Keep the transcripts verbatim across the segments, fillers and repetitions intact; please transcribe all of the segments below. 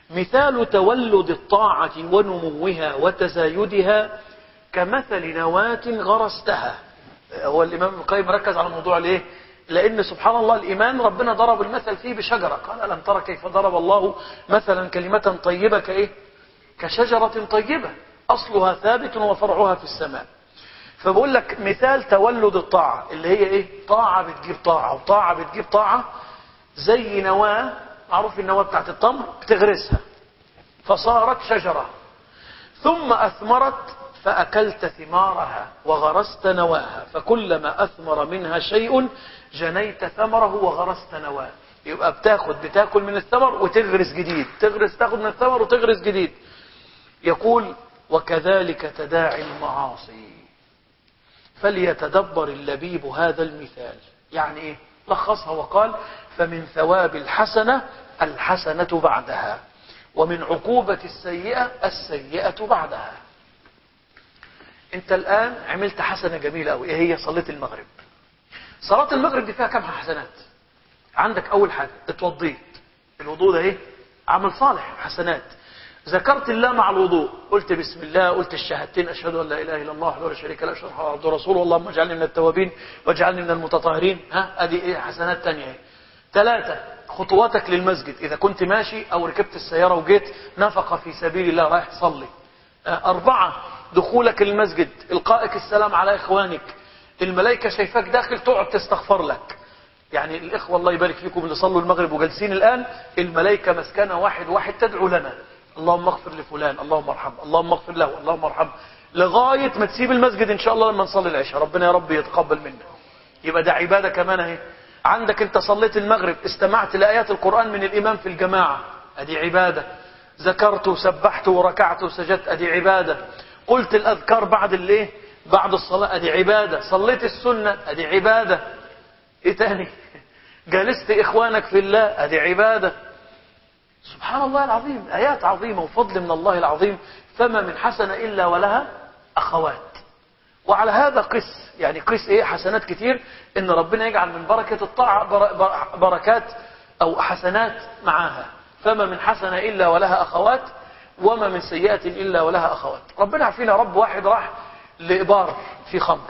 مثال تولد الطاعة ونموها وتزايدها كمثل نواة غرستها. هو الإمام ابن القيم ركز على الموضوع ليه؟ لأن سبحان الله الإيمان ربنا ضرب المثل فيه بشجرة، قال ألم ترى كيف ضرب الله مثلا كلمة طيبة كإيه؟ كشجرة طيبة أصلها ثابت وفرعها في السماء. فبقول لك مثال تولد الطاعة اللي هي إيه؟ طاعة بتجيب طاعة وطاعة بتجيب طاعة، زي نواة، معروف النواة بتاعت التمر، بتغرسها فصارت شجرة، ثم أثمرت فأكلت ثمارها وغرست نواها، فكلما أثمر منها شيء جنيت ثمره وغرست نواه. يبقى بتاخد بتاكل من الثمر وتغرس جديد، تغرس تاخد من الثمر وتغرس جديد. يقول وكذلك تداعي المعاصي فليتدبر اللبيب هذا المثال. يعني ايه؟ لخصها وقال فمن ثواب الحسنة الحسنة بعدها، ومن عقوبة السيئة السيئة بعدها. انت الآن عملت حسنة جميلة أوي، ايه هي؟ صليت المغرب. صلاة المغرب دي فيها كم حسنات؟ عندك أول حاجة اتوضيت، الوضوء ده ايه؟ عمل صالح، حسنات. ذكرت الله مع الوضوء، قلت بسم الله، قلت الشهادتين أشهد أن لا إله إلا الله وحده لا شريك له أشهد أن محمدا عبده ورسوله اللهم اجعلني من التوابين واجعلني من المتطهرين. ها ادي ايه؟ حسنات تانية ايه. ثلاثة خطواتك للمسجد، إذا كنت ماشي أو ركبت السيارة وجيت نفقة في سبيل الله رايح تصلي. أربعة دخولك للمسجد، إلقائك السلام على إخوانك، الملائكة شايفاك داخل تقعد تستغفر لك. يعني الإخوة الله يبارك فيكم اللي صلوا المغرب وجالسين الآن، الملائكة مسكنة واحد واحد تدعو لنا، اللهم اغفر لفلان، اللهم ارحمه، اللهم اغفر له، اللهم ارحمه، لغاية ما تسيب المسجد إن شاء الله لما نصلي العشاء، ربنا يا رب يتقبل منا. يبقى ده عبادة كمان اهي. عندك انت صليت المغرب، استمعت لآيات القرآن من الإمام في الجماعة، ادي عبادة. ذكرت وسبحت وركعت وسجدت، ادي عبادة. قلت الأذكار بعد الايه؟ بعد الصلاة، ادي عبادة. صليت السنة، ادي عبادة. ايه تاني؟ جالست إخوانك في الله، ادي عبادة. سبحان الله العظيم، آيات عظيمة وفضل من الله العظيم. فما من حسنة إلا ولها أخوات. وعلى هذا قس، يعني قس ايه؟ حسنات كتير، ان ربنا يجعل من بركة الطاعة بركات او حسنات معاها. فما من حسنة الا ولها اخوات، وما من سيئة الا ولها اخوات. ربنا عارفين يا رب. واحد راح لإبار في خمر،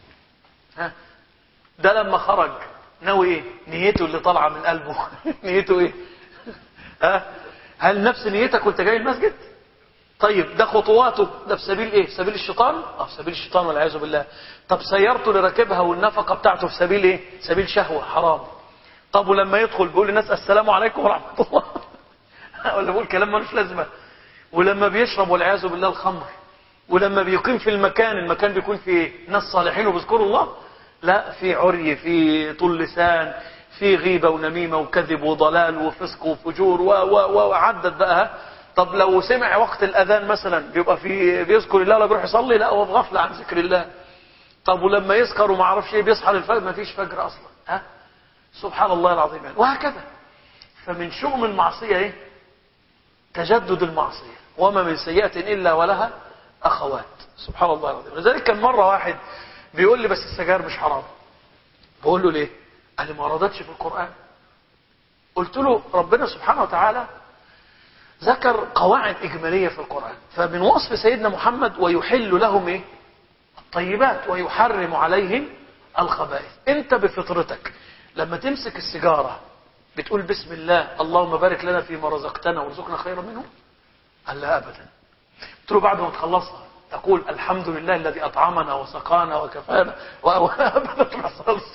ها ده لما خرج ناوي ايه؟ نيته اللي طالعة من قلبه نيته ايه؟ ها هل نفس نيتك وانت جاي المسجد؟ طيب ده خطواته ده في سبيل ايه؟ في سبيل الشيطان؟ اه في سبيل الشيطان والعياذ بالله. طب سيارته اللي راكبها والنفقه بتاعته في سبيل ايه؟ سبيل شهوه حرام. طب ولما يدخل بيقول للناس السلام عليكم ورحمه الله ولا بيقول كلام ملوش لازمه. ولما بيشرب والعياذ بالله الخمر، ولما بيقيم في المكان، المكان بيكون فيه ناس صالحين وبيذكروا الله، لا في عري، في طول لسان، في غيبه ونميمه وكذب وضلال وفسق وفجور وعدد بقى. طب لو سمع وقت الأذان مثلا بيبقى في بيذكر الله ولا بيروح يصلي؟ لا هو في غفلة عن ذكر الله. طب ولما يسكر وما عرفش ايه بيصحى للفجر؟ ما فيش فجر أصلا. ها سبحان الله العظيم يعني. وهكذا. فمن شؤم المعصية ايه؟ تجدد المعصية. وما من سيئة إلا ولها أخوات. سبحان الله العظيم. لذلك كان مرة واحد بيقول لي بس السجاير مش حرام. بقول له ليه؟ قال لي ما وردتش في القرآن. قلت له ربنا سبحانه وتعالى ذكر قواعد إجمالية في القرآن. فمن وصف سيدنا محمد ويحل لهم إيه؟ الطيبات ويحرم عليهم الخبائث. أنت بفطرتك لما تمسك السيجارة بتقول بسم الله اللهم بارك لنا فيما رزقتنا وارزقنا خيرا منه؟ قال لا أبدا. قلت له بعد ما تخلصها تقول الحمد لله الذي أطعمنا وسقانا وكفانا وأبدا ما حصلش.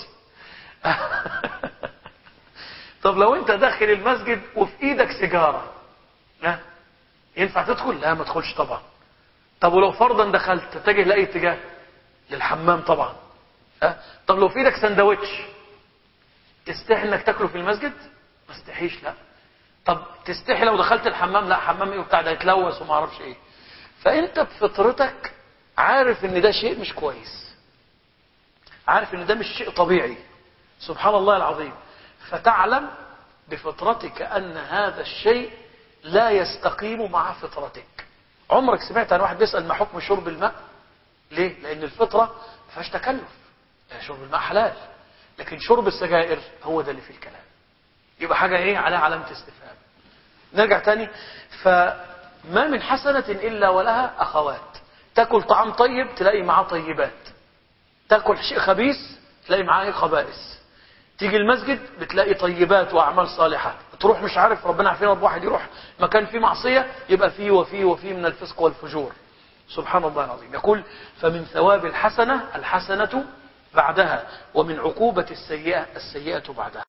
طب لو أنت داخل المسجد وفي إيدك سيجارة، ها ينفع تدخل؟ لا ما تدخلش طبعا. طب ولو فرضا دخلت تتجه لاي اتجاه؟ للحمام طبعا. ها طب لو في ايدك سندوتش تستحي انك تاكله في المسجد؟ ما استحيش. لا. طب تستحي لو دخلت الحمام؟ لا حمام ايه وبتاع ده يتلوث وما اعرفش ايه. فانت بفطرتك عارف ان ده شيء مش كويس، عارف ان ده مش شيء طبيعي. سبحان الله العظيم. فتعلم بفطرتك ان هذا الشيء لا يستقيم مع فطرتك. عمرك سمعت عن واحد بيسأل ما حكم شرب الماء؟ ليه؟ لأن الفطرة ما فيهاش تكلف. يعني شرب الماء حلال، لكن شرب السجائر هو ده اللي فيه الكلام. يبقى حاجة ايه؟ على علامة استفهام. نرجع تاني. فما من حسنة إلا ولها أخوات. تأكل طعام طيب تلاقي معاه طيبات، تأكل شيء خبيث تلاقي معاه خبائث. تيجي المسجد بتلاقي طيبات وأعمال صالحة. تروح مش عارف ربنا عارفين، رب واحد يروح مكان فيه معصية يبقى فيه وفيه وفيه من الفسق والفجور. سبحان الله العظيم. يقول فمن ثواب الحسنة الحسنة بعدها، ومن عقوبة السيئة السيئة بعدها.